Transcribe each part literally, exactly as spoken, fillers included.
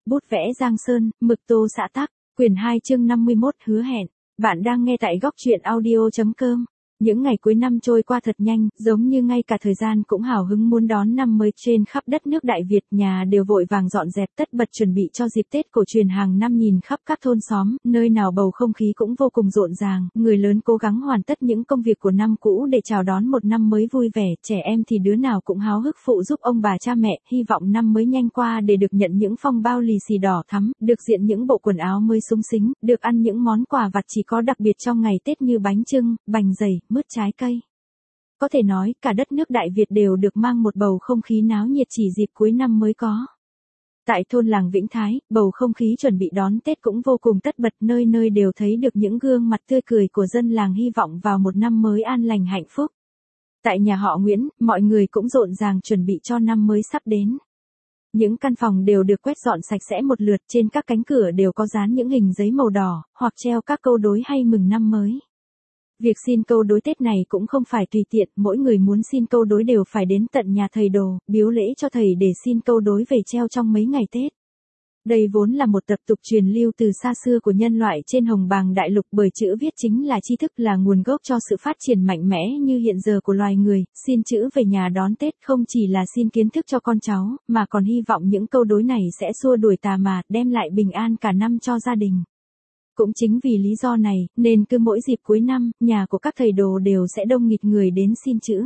bút vẽ Giang Sơn, mực tô xã tắc, quyển hai chương năm mươi mốt hứa hẹn. Bạn đang nghe tại góc truyện audio chấm com. Những ngày cuối năm trôi qua thật nhanh, giống như ngay cả thời gian cũng hào hứng muốn đón năm mới. Trên khắp đất nước Đại Việt, nhà đều vội vàng dọn dẹp tất bật chuẩn bị cho dịp Tết cổ truyền hàng năm. Nhìn khắp các thôn xóm, nơi nào bầu không khí cũng vô cùng rộn ràng, người lớn cố gắng hoàn tất những công việc của năm cũ để chào đón một năm mới vui vẻ, trẻ em thì đứa nào cũng háo hức phụ giúp ông bà cha mẹ, hy vọng năm mới nhanh qua để được nhận những phong bao lì xì đỏ thắm, được diện những bộ quần áo mới xúng xính, được ăn những món quà vặt chỉ có đặc biệt trong ngày Tết như bánh chưng, bánh dày, mứt trái cây. Có thể nói, cả đất nước Đại Việt đều được mang một bầu không khí náo nhiệt chỉ dịp cuối năm mới có. Tại thôn làng Vĩnh Thái, bầu không khí chuẩn bị đón Tết cũng vô cùng tất bật, nơi nơi đều thấy được những gương mặt tươi cười của dân làng hy vọng vào một năm mới an lành hạnh phúc. Tại nhà họ Nguyễn, mọi người cũng rộn ràng chuẩn bị cho năm mới sắp đến. Những căn phòng đều được quét dọn sạch sẽ một lượt, trên các cánh cửa đều có dán những hình giấy màu đỏ, hoặc treo các câu đối hay mừng năm mới. Việc xin câu đối Tết này cũng không phải tùy tiện, mỗi người muốn xin câu đối đều phải đến tận nhà thầy đồ, biếu lễ cho thầy để xin câu đối về treo trong mấy ngày Tết. Đây vốn là một tập tục truyền lưu từ xa xưa của nhân loại trên hồng bàng đại lục, bởi chữ viết chính là tri thức, là nguồn gốc cho sự phát triển mạnh mẽ như hiện giờ của loài người. Xin chữ về nhà đón Tết không chỉ là xin kiến thức cho con cháu, mà còn hy vọng những câu đối này sẽ xua đuổi tà ma, đem lại bình an cả năm cho gia đình. Cũng chính vì lý do này, nên cứ mỗi dịp cuối năm, nhà của các thầy đồ đều sẽ đông nghịt người đến xin chữ.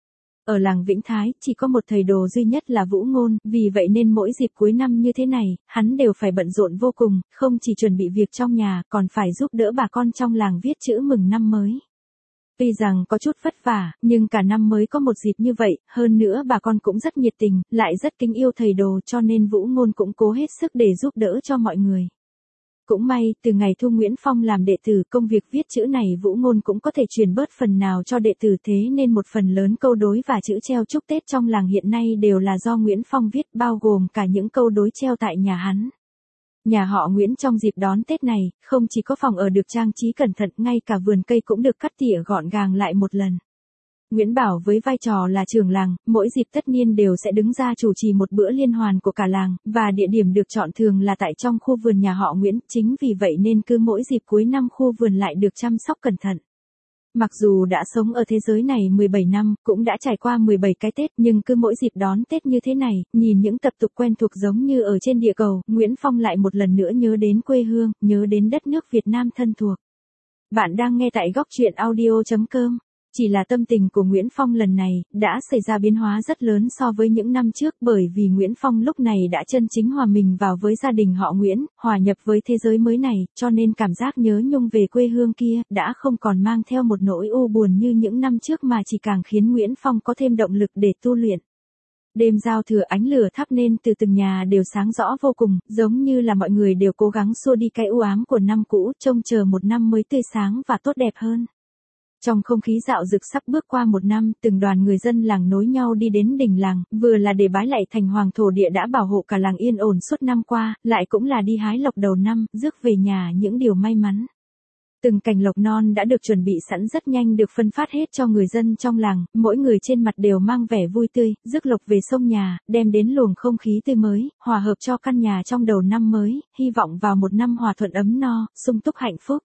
Ở làng Vĩnh Thái, chỉ có một thầy đồ duy nhất là Vũ Ngôn, vì vậy nên mỗi dịp cuối năm như thế này, hắn đều phải bận rộn vô cùng, không chỉ chuẩn bị việc trong nhà, còn phải giúp đỡ bà con trong làng viết chữ mừng năm mới. Tuy rằng có chút vất vả, nhưng cả năm mới có một dịp như vậy, hơn nữa bà con cũng rất nhiệt tình, lại rất kính yêu thầy đồ, cho nên Vũ Ngôn cũng cố hết sức để giúp đỡ cho mọi người. Cũng may, từ ngày thu Nguyễn Phong làm đệ tử, công việc viết chữ này Vũ Ngôn cũng có thể truyền bớt phần nào cho đệ tử, thế nên một phần lớn câu đối và chữ treo chúc Tết trong làng hiện nay đều là do Nguyễn Phong viết, bao gồm cả những câu đối treo tại nhà hắn. Nhà họ Nguyễn trong dịp đón Tết này, không chỉ có phòng ở được trang trí cẩn thận, ngay cả vườn cây cũng được cắt tỉa gọn gàng lại một lần. Nguyễn Bảo với vai trò là trưởng làng, mỗi dịp tất niên đều sẽ đứng ra chủ trì một bữa liên hoan của cả làng, và địa điểm được chọn thường là tại trong khu vườn nhà họ Nguyễn, chính vì vậy nên cứ mỗi dịp cuối năm khu vườn lại được chăm sóc cẩn thận. Mặc dù đã sống ở thế giới này mười bảy năm, cũng đã trải qua mười bảy cái Tết, nhưng cứ mỗi dịp đón Tết như thế này, nhìn những tập tục quen thuộc giống như ở trên địa cầu, Nguyễn Phong lại một lần nữa nhớ đến quê hương, nhớ đến đất nước Việt Nam thân thuộc. Bạn đang nghe tại góc truyện audio chấm com. Chỉ là tâm tình của Nguyễn Phong lần này, đã xảy ra biến hóa rất lớn so với những năm trước, bởi vì Nguyễn Phong lúc này đã chân chính hòa mình vào với gia đình họ Nguyễn, hòa nhập với thế giới mới này, cho nên cảm giác nhớ nhung về quê hương kia, đã không còn mang theo một nỗi u buồn như những năm trước, mà chỉ càng khiến Nguyễn Phong có thêm động lực để tu luyện. Đêm giao thừa ánh lửa thắp nên từ từng nhà đều sáng rõ vô cùng, giống như là mọi người đều cố gắng xua đi cái u ám của năm cũ, trông chờ một năm mới tươi sáng và tốt đẹp hơn. Trong không khí dạo dực sắp bước qua một năm, từng đoàn người dân làng nối nhau đi đến đình làng, vừa là để bái lạy thành hoàng thổ địa đã bảo hộ cả làng yên ổn suốt năm qua, lại cũng là đi hái lộc đầu năm, rước về nhà những điều may mắn. Từng cành lộc non đã được chuẩn bị sẵn rất nhanh được phân phát hết cho người dân trong làng, mỗi người trên mặt đều mang vẻ vui tươi, rước lộc về sông nhà, đem đến luồng không khí tươi mới, hòa hợp cho căn nhà trong đầu năm mới, hy vọng vào một năm hòa thuận ấm no, sung túc hạnh phúc.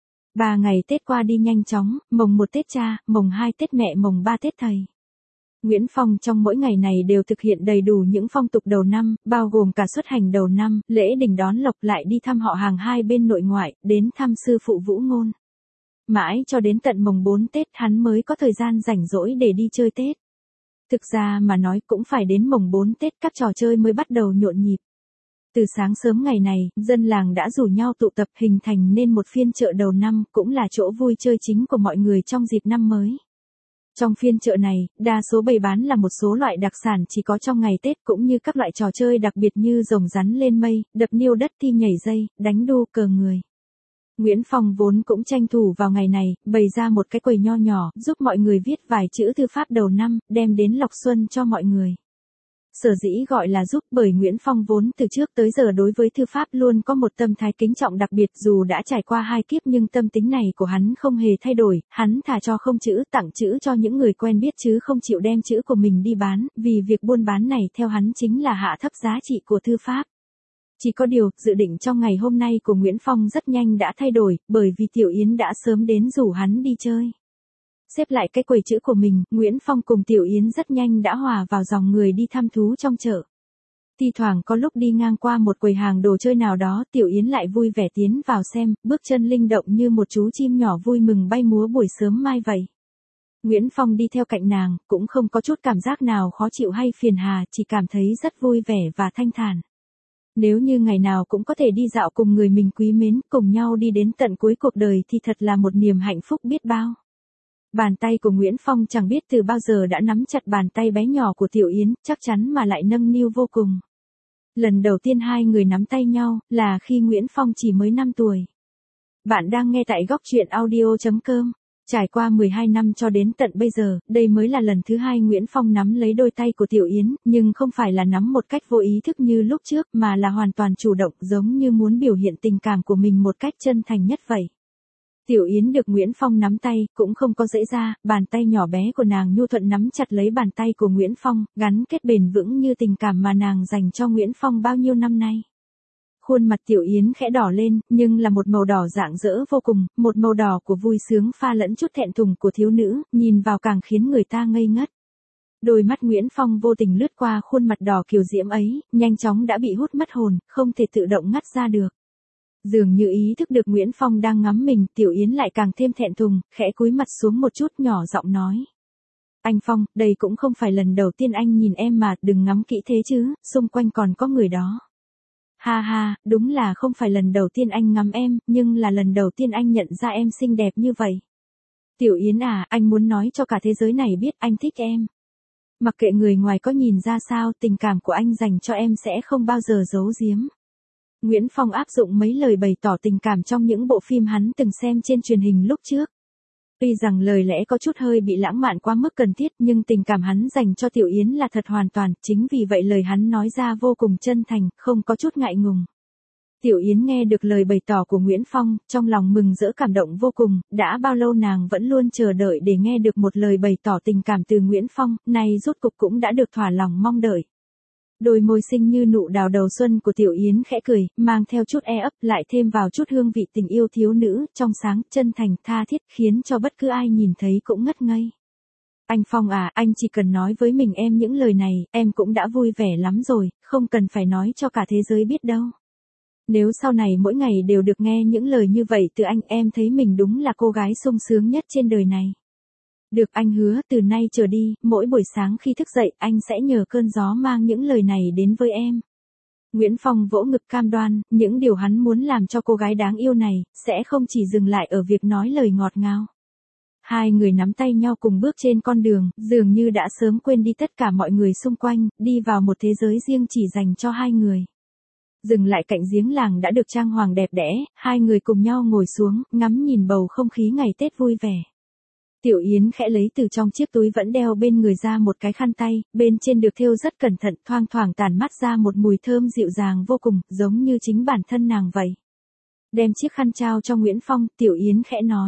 Ba ngày Tết qua đi nhanh chóng, mồng một Tết cha, mồng hai Tết mẹ, mồng ba Tết thầy. Nguyễn Phong trong mỗi ngày này đều thực hiện đầy đủ những phong tục đầu năm, bao gồm cả xuất hành đầu năm, lễ đình đón lộc, lại đi thăm họ hàng hai bên nội ngoại, đến thăm sư phụ Vũ Ngôn. Mãi cho đến tận mồng bốn Tết hắn mới có thời gian rảnh rỗi để đi chơi Tết. Thực ra mà nói cũng phải đến mồng bốn Tết các trò chơi mới bắt đầu nhộn nhịp. Từ sáng sớm ngày này, dân làng đã rủ nhau tụ tập hình thành nên một phiên chợ đầu năm, cũng là chỗ vui chơi chính của mọi người trong dịp năm mới. Trong phiên chợ này, đa số bày bán là một số loại đặc sản chỉ có trong ngày Tết, cũng như các loại trò chơi đặc biệt như rồng rắn lên mây, đập niêu đất, thi nhảy dây, đánh đu cờ người. Nguyễn Phong vốn cũng tranh thủ vào ngày này, bày ra một cái quầy nho nhỏ, giúp mọi người viết vài chữ thư pháp đầu năm, đem đến lộc xuân cho mọi người. Sở dĩ gọi là giúp bởi Nguyễn Phong vốn từ trước tới giờ đối với thư pháp luôn có một tâm thái kính trọng đặc biệt, dù đã trải qua hai kiếp nhưng tâm tính này của hắn không hề thay đổi, hắn thà cho không chữ tặng chữ cho những người quen biết chứ không chịu đem chữ của mình đi bán, vì việc buôn bán này theo hắn chính là hạ thấp giá trị của thư pháp. Chỉ có điều, dự định trong ngày hôm nay của Nguyễn Phong rất nhanh đã thay đổi, bởi vì Tiểu Yến đã sớm đến rủ hắn đi chơi. Xếp lại cái quầy chữ của mình, Nguyễn Phong cùng Tiểu Yến rất nhanh đã hòa vào dòng người đi thăm thú trong chợ. Thi thoảng có lúc đi ngang qua một quầy hàng đồ chơi nào đó, Tiểu Yến lại vui vẻ tiến vào xem, bước chân linh động như một chú chim nhỏ vui mừng bay múa buổi sớm mai vậy. Nguyễn Phong đi theo cạnh nàng, cũng không có chút cảm giác nào khó chịu hay phiền hà, chỉ cảm thấy rất vui vẻ và thanh thản. Nếu như ngày nào cũng có thể đi dạo cùng người mình quý mến, cùng nhau đi đến tận cuối cuộc đời thì thật là một niềm hạnh phúc biết bao. Bàn tay của Nguyễn Phong chẳng biết từ bao giờ đã nắm chặt bàn tay bé nhỏ của Tiểu Yến, chắc chắn mà lại nâng niu vô cùng. Lần đầu tiên hai người nắm tay nhau, là khi Nguyễn Phong chỉ mới năm tuổi. Bạn đang nghe tại góc truyện audio chấm com. Trải qua mười hai năm cho đến tận bây giờ, đây mới là lần thứ hai Nguyễn Phong nắm lấy đôi tay của Tiểu Yến, nhưng không phải là nắm một cách vô ý thức như lúc trước, mà là hoàn toàn chủ động, giống như muốn biểu hiện tình cảm của mình một cách chân thành nhất vậy. Tiểu Yến được Nguyễn Phong nắm tay, cũng không có dễ ra, bàn tay nhỏ bé của nàng nhu thuận nắm chặt lấy bàn tay của Nguyễn Phong, gắn kết bền vững như tình cảm mà nàng dành cho Nguyễn Phong bao nhiêu năm nay. Khuôn mặt Tiểu Yến khẽ đỏ lên, nhưng là một màu đỏ rạng rỡ vô cùng, một màu đỏ của vui sướng pha lẫn chút thẹn thùng của thiếu nữ, nhìn vào càng khiến người ta ngây ngất. Đôi mắt Nguyễn Phong vô tình lướt qua khuôn mặt đỏ kiều diễm ấy, nhanh chóng đã bị hút mất hồn, không thể tự động ngắt ra được. Dường như ý thức được Nguyễn Phong đang ngắm mình, Tiểu Yến lại càng thêm thẹn thùng, khẽ cúi mặt xuống một chút nhỏ giọng nói. Anh Phong, đây cũng không phải lần đầu tiên anh nhìn em mà, đừng ngắm kỹ thế chứ, xung quanh còn có người đó. Ha ha, đúng là không phải lần đầu tiên anh ngắm em, nhưng là lần đầu tiên anh nhận ra em xinh đẹp như vậy. Tiểu Yến à, anh muốn nói cho cả thế giới này biết anh thích em. Mặc kệ người ngoài có nhìn ra sao, tình cảm của anh dành cho em sẽ không bao giờ giấu giếm. Nguyễn Phong áp dụng mấy lời bày tỏ tình cảm trong những bộ phim hắn từng xem trên truyền hình lúc trước. Tuy rằng lời lẽ có chút hơi bị lãng mạn quá mức cần thiết, nhưng tình cảm hắn dành cho Tiểu Yến là thật hoàn toàn, chính vì vậy lời hắn nói ra vô cùng chân thành, không có chút ngại ngùng. Tiểu Yến nghe được lời bày tỏ của Nguyễn Phong, trong lòng mừng rỡ cảm động vô cùng, đã bao lâu nàng vẫn luôn chờ đợi để nghe được một lời bày tỏ tình cảm từ Nguyễn Phong, nay rốt cục cũng đã được thỏa lòng mong đợi. Đôi môi xinh như nụ đào đầu xuân của Tiểu Yến khẽ cười, mang theo chút e ấp, lại thêm vào chút hương vị tình yêu thiếu nữ, trong sáng, chân thành, tha thiết, khiến cho bất cứ ai nhìn thấy cũng ngất ngây. Anh Phong à, anh chỉ cần nói với mình em những lời này, em cũng đã vui vẻ lắm rồi, không cần phải nói cho cả thế giới biết đâu. Nếu sau này mỗi ngày đều được nghe những lời như vậy từ anh, em thấy mình đúng là cô gái sung sướng nhất trên đời này. Được, anh hứa, từ nay trở đi, mỗi buổi sáng khi thức dậy, anh sẽ nhờ cơn gió mang những lời này đến với em. Nguyễn Phong vỗ ngực cam đoan, những điều hắn muốn làm cho cô gái đáng yêu này, sẽ không chỉ dừng lại ở việc nói lời ngọt ngào. Hai người nắm tay nhau cùng bước trên con đường, dường như đã sớm quên đi tất cả mọi người xung quanh, đi vào một thế giới riêng chỉ dành cho hai người. Dừng lại cạnh giếng làng đã được trang hoàng đẹp đẽ, hai người cùng nhau ngồi xuống, ngắm nhìn bầu không khí ngày Tết vui vẻ. Tiểu Yến khẽ lấy từ trong chiếc túi vẫn đeo bên người ra một cái khăn tay, bên trên được thêu rất cẩn thận, thoang thoảng tản mát ra một mùi thơm dịu dàng vô cùng, giống như chính bản thân nàng vậy. Đem chiếc khăn trao cho Nguyễn Phong, Tiểu Yến khẽ nói.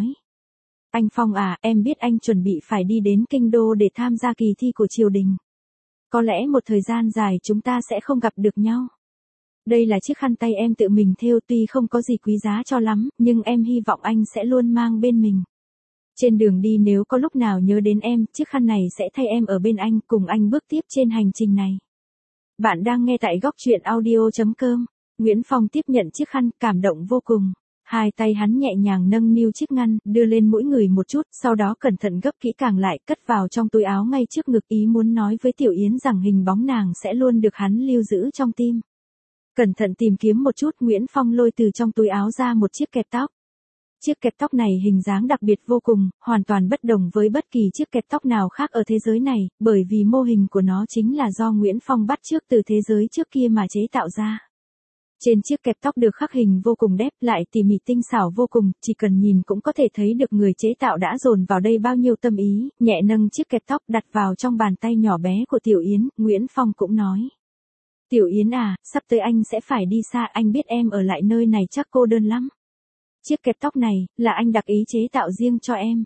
Anh Phong à, em biết anh chuẩn bị phải đi đến kinh đô để tham gia kỳ thi của triều đình. Có lẽ một thời gian dài chúng ta sẽ không gặp được nhau. Đây là chiếc khăn tay em tự mình thêu, tuy không có gì quý giá cho lắm, nhưng em hy vọng anh sẽ luôn mang bên mình. Trên đường đi nếu có lúc nào nhớ đến em, chiếc khăn này sẽ thay em ở bên anh, cùng anh bước tiếp trên hành trình này. Bạn đang nghe tại góc truyện audio chấm com. Nguyễn Phong tiếp nhận chiếc khăn, cảm động vô cùng. Hai tay hắn nhẹ nhàng nâng niu chiếc khăn, đưa lên mỗi người một chút, sau đó cẩn thận gấp kỹ càng lại, cất vào trong túi áo ngay trước ngực, ý muốn nói với Tiểu Yến rằng hình bóng nàng sẽ luôn được hắn lưu giữ trong tim. Cẩn thận tìm kiếm một chút, Nguyễn Phong lôi từ trong túi áo ra một chiếc kẹp tóc. Chiếc kẹp tóc này hình dáng đặc biệt vô cùng, hoàn toàn bất đồng với bất kỳ chiếc kẹp tóc nào khác ở thế giới này, bởi vì mô hình của nó chính là do Nguyễn Phong bắt chước từ thế giới trước kia mà chế tạo ra. Trên chiếc kẹp tóc được khắc hình vô cùng đẹp, lại tỉ mỉ tinh xảo vô cùng, chỉ cần nhìn cũng có thể thấy được người chế tạo đã dồn vào đây bao nhiêu tâm ý. Nhẹ nâng chiếc kẹp tóc đặt vào trong bàn tay nhỏ bé của Tiểu Yến, Nguyễn Phong cũng nói. Tiểu Yến à, sắp tới anh sẽ phải đi xa, anh biết em ở lại nơi này chắc cô đơn lắm. Chiếc kẹp tóc này, là anh đặc ý chế tạo riêng cho em.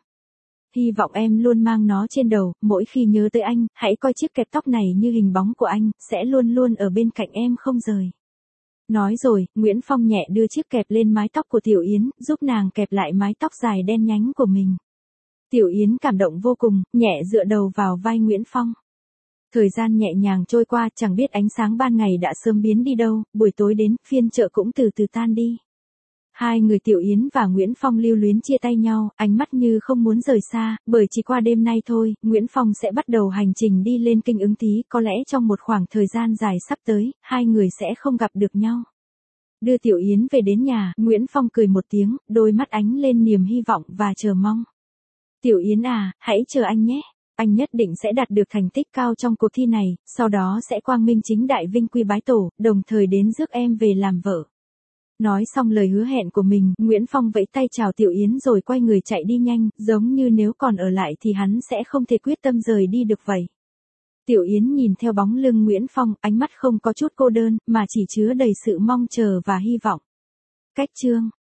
Hy vọng em luôn mang nó trên đầu, mỗi khi nhớ tới anh, hãy coi chiếc kẹp tóc này như hình bóng của anh, sẽ luôn luôn ở bên cạnh em không rời. Nói rồi, Nguyễn Phong nhẹ đưa chiếc kẹp lên mái tóc của Tiểu Yến, giúp nàng kẹp lại mái tóc dài đen nhánh của mình. Tiểu Yến cảm động vô cùng, nhẹ dựa đầu vào vai Nguyễn Phong. Thời gian nhẹ nhàng trôi qua, chẳng biết ánh sáng ban ngày đã sớm biến đi đâu, buổi tối đến, phiên chợ cũng từ từ tan đi. Hai người Tiểu Yến và Nguyễn Phong lưu luyến chia tay nhau, ánh mắt như không muốn rời xa, bởi chỉ qua đêm nay thôi, Nguyễn Phong sẽ bắt đầu hành trình đi lên Kinh Ứng Tý, có lẽ trong một khoảng thời gian dài sắp tới, hai người sẽ không gặp được nhau. Đưa Tiểu Yến về đến nhà, Nguyễn Phong cười một tiếng, đôi mắt ánh lên niềm hy vọng và chờ mong. Tiểu Yến à, hãy chờ anh nhé. Anh nhất định sẽ đạt được thành tích cao trong cuộc thi này, sau đó sẽ quang minh chính đại vinh quy bái tổ, đồng thời đến rước em về làm vợ. Nói xong lời hứa hẹn của mình, Nguyễn Phong vẫy tay chào Tiểu Yến rồi quay người chạy đi nhanh, giống như nếu còn ở lại thì hắn sẽ không thể quyết tâm rời đi được vậy. Tiểu Yến nhìn theo bóng lưng Nguyễn Phong, ánh mắt không có chút cô đơn, mà chỉ chứa đầy sự mong chờ và hy vọng. Cách chương